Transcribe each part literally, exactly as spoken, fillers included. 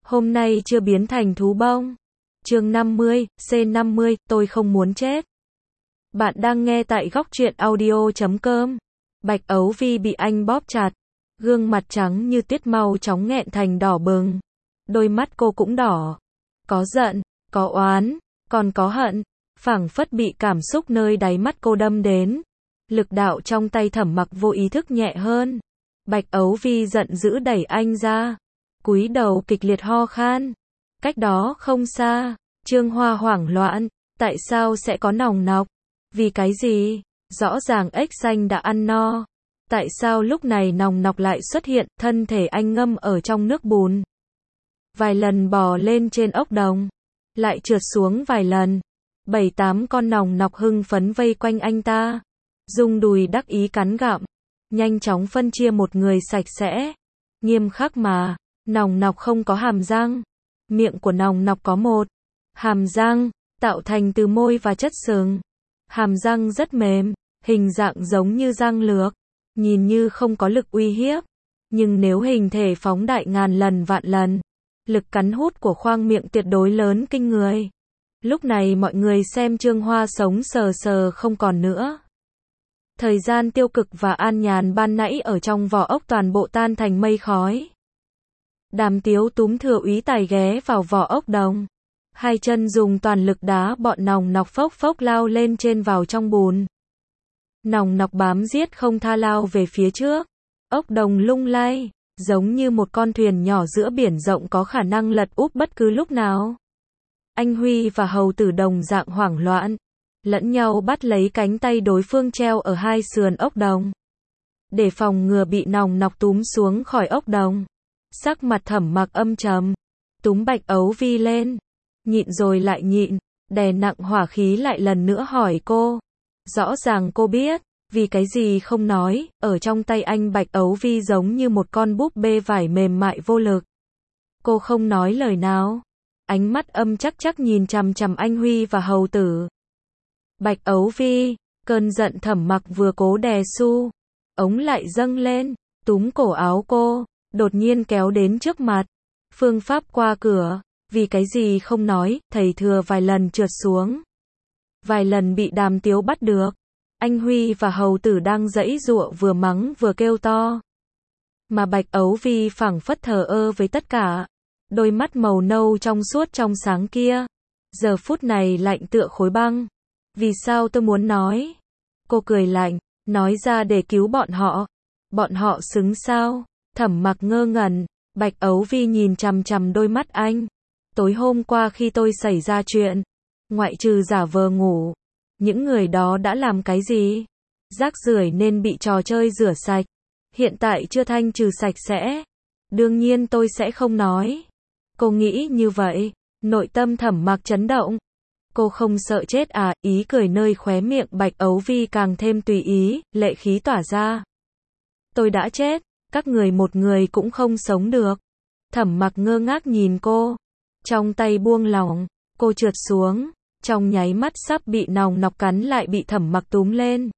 Hôm nay chưa biến thành thú bông. Chương năm mươi, C năm mươi, tôi không muốn chết. Bạn đang nghe tại góc truyện audio chấm com. Bạch Ấu Vi bị anh bóp chặt, gương mặt trắng như tuyết mau chóng nghẹn thành đỏ bừng. Đôi mắt cô cũng đỏ. Có giận, có oán, còn có hận, phảng phất bị cảm xúc nơi đáy mắt cô đâm đến. Lực đạo trong tay Thẩm Mặc vô ý thức nhẹ hơn. Bạch Ấu Vi giận dữ đẩy anh ra, cúi đầu kịch liệt ho khan. Cách đó không xa, Trương Hoa hoảng loạn, tại sao sẽ có nòng nọc? Vì cái gì? Rõ ràng ếch xanh đã ăn no. Tại sao lúc này nòng nọc lại xuất hiện? Thân thể anh ngâm ở trong nước bùn. Vài lần bò lên trên ốc đồng, lại trượt xuống vài lần. Bảy tám con nòng nọc hưng phấn vây quanh anh ta, dùng đùi đắc ý cắn gặm, nhanh chóng phân chia một người sạch sẽ. Nghiêm khắc mà, nòng nọc không có hàm răng. Miệng của nòng nọc có một hàm răng, tạo thành từ môi và chất sừng. Hàm răng rất mềm, hình dạng giống như răng lược, nhìn như không có lực uy hiếp. Nhưng nếu hình thể phóng đại ngàn lần vạn lần, lực cắn hút của khoang miệng tuyệt đối lớn kinh người. Lúc này mọi người xem Trương Hoa sống sờ sờ không còn nữa. Thời gian tiêu cực và an nhàn ban nãy ở trong vỏ ốc toàn bộ tan thành mây khói. Đàm Tiếu túm Thừa Úy Tài ghé vào vỏ ốc đồng, hai chân dùng toàn lực đá bọn nòng nọc phốc phốc lao lên trên vào trong bùn. Nòng nọc bám giết không tha lao về phía trước. Ốc đồng lung lay, giống như một con thuyền nhỏ giữa biển rộng có khả năng lật úp bất cứ lúc nào. Anh Huy và hầu tử đồng dạng hoảng loạn, lẫn nhau bắt lấy cánh tay đối phương treo ở hai sườn ốc đồng, để phòng ngừa bị nòng nọc túm xuống khỏi ốc đồng. Sắc mặt Thẩm Mặc âm trầm, túm Bạch Ấu Vi lên, nhịn rồi lại nhịn, đè nặng hỏa khí lại lần nữa hỏi cô. Rõ ràng cô biết, vì cái gì không nói, ở trong tay anh Bạch Ấu Vi giống như một con búp bê vải mềm mại vô lực. Cô không nói lời nào, ánh mắt âm chắc chắc nhìn chằm chằm anh Huy và hầu tử. Bạch Ấu Vi, cơn giận Thẩm Mặc vừa cố đè su, ống lại dâng lên, túm cổ áo cô, đột nhiên kéo đến trước mặt. Phương pháp qua cửa, vì cái gì không nói, thầy Thừa vài lần trượt xuống, vài lần bị Đàm Tiếu bắt được. Anh Huy và hầu tử đang giãy giụa vừa mắng vừa kêu to. Mà Bạch Ấu Vi phảng phất thờ ơ với tất cả. Đôi mắt màu nâu trong suốt trong sáng kia, giờ phút này lạnh tựa khối băng. Vì sao tôi muốn nói? Cô cười lạnh, nói ra để cứu bọn họ. Bọn họ xứng sao? Thẩm Mặc ngơ ngẩn, Bạch Ấu Vi nhìn chằm chằm đôi mắt anh. Tối hôm qua khi tôi xảy ra chuyện, ngoại trừ giả vờ ngủ, những người đó đã làm cái gì? Rác rưởi nên bị trò chơi rửa sạch. Hiện tại chưa thanh trừ sạch sẽ. Đương nhiên tôi sẽ không nói. Cô nghĩ như vậy. Nội tâm Thẩm Mặc chấn động. Cô không sợ chết à? Ý cười nơi khóe miệng Bạch Ấu Vi càng thêm tùy ý, lệ khí tỏa ra. Tôi đã chết, các người một người cũng không sống được. Thẩm Mặc ngơ ngác nhìn cô, trong tay buông lỏng, cô trượt xuống, trong nháy mắt sắp bị nòng nọc cắn lại bị Thẩm Mặc túm lên.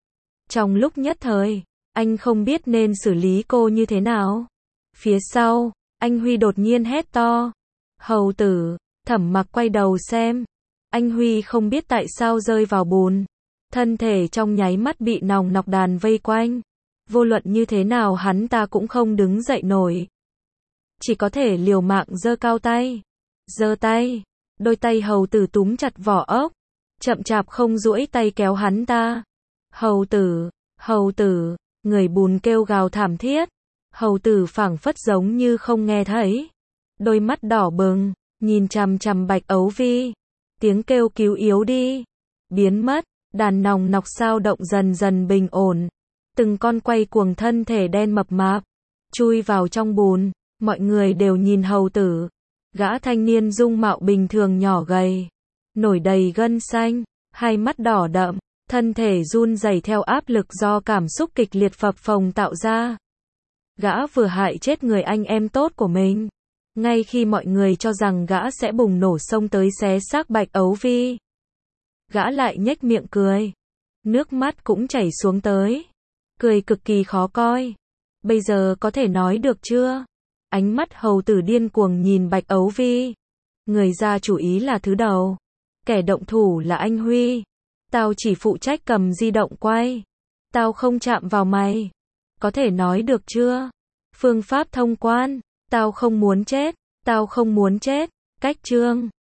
Trong lúc nhất thời, anh không biết nên xử lý cô như thế nào. Phía sau, anh Huy đột nhiên hét to. Hầu tử, Thẩm Mặc quay đầu xem. Anh Huy không biết tại sao rơi vào bùn. Thân thể trong nháy mắt bị nòng nọc đàn vây quanh. Vô luận như thế nào hắn ta cũng không đứng dậy nổi. Chỉ có thể liều mạng giơ cao tay. Giơ tay. Đôi tay hầu tử túm chặt vỏ ốc. Chậm chạp không duỗi tay kéo hắn ta. Hầu tử, hầu tử, người bùn kêu gào thảm thiết. Hầu tử phảng phất giống như không nghe thấy. Đôi mắt đỏ bừng, nhìn chằm chằm Bạch Ấu Vi. Tiếng kêu cứu yếu đi. Biến mất, đàn nòng nọc sao động dần dần bình ổn. Từng con quay cuồng thân thể đen mập mạp, chui vào trong bùn. Mọi người đều nhìn hầu tử. Gã thanh niên dung mạo bình thường nhỏ gầy, nổi đầy gân xanh, hai mắt đỏ đậm, thân thể run rẩy theo áp lực do cảm xúc kịch liệt phập phồng tạo ra. Gã vừa hại chết người anh em tốt của mình. Ngay khi mọi người cho rằng gã sẽ bùng nổ xông tới xé xác Bạch Ấu Vi, gã lại nhếch miệng cười. Nước mắt cũng chảy xuống tới. Cười cực kỳ khó coi. Bây giờ có thể nói được chưa? Ánh mắt hầu tử điên cuồng nhìn Bạch Ấu Vi. Người ra chủ ý là thứ đầu. Kẻ động thủ là anh Huy. Tao chỉ phụ trách cầm di động quay. Tao không chạm vào mày. Có thể nói được chưa? Phương pháp thông quan. Tao không muốn chết. Tao không muốn chết. Cách chương.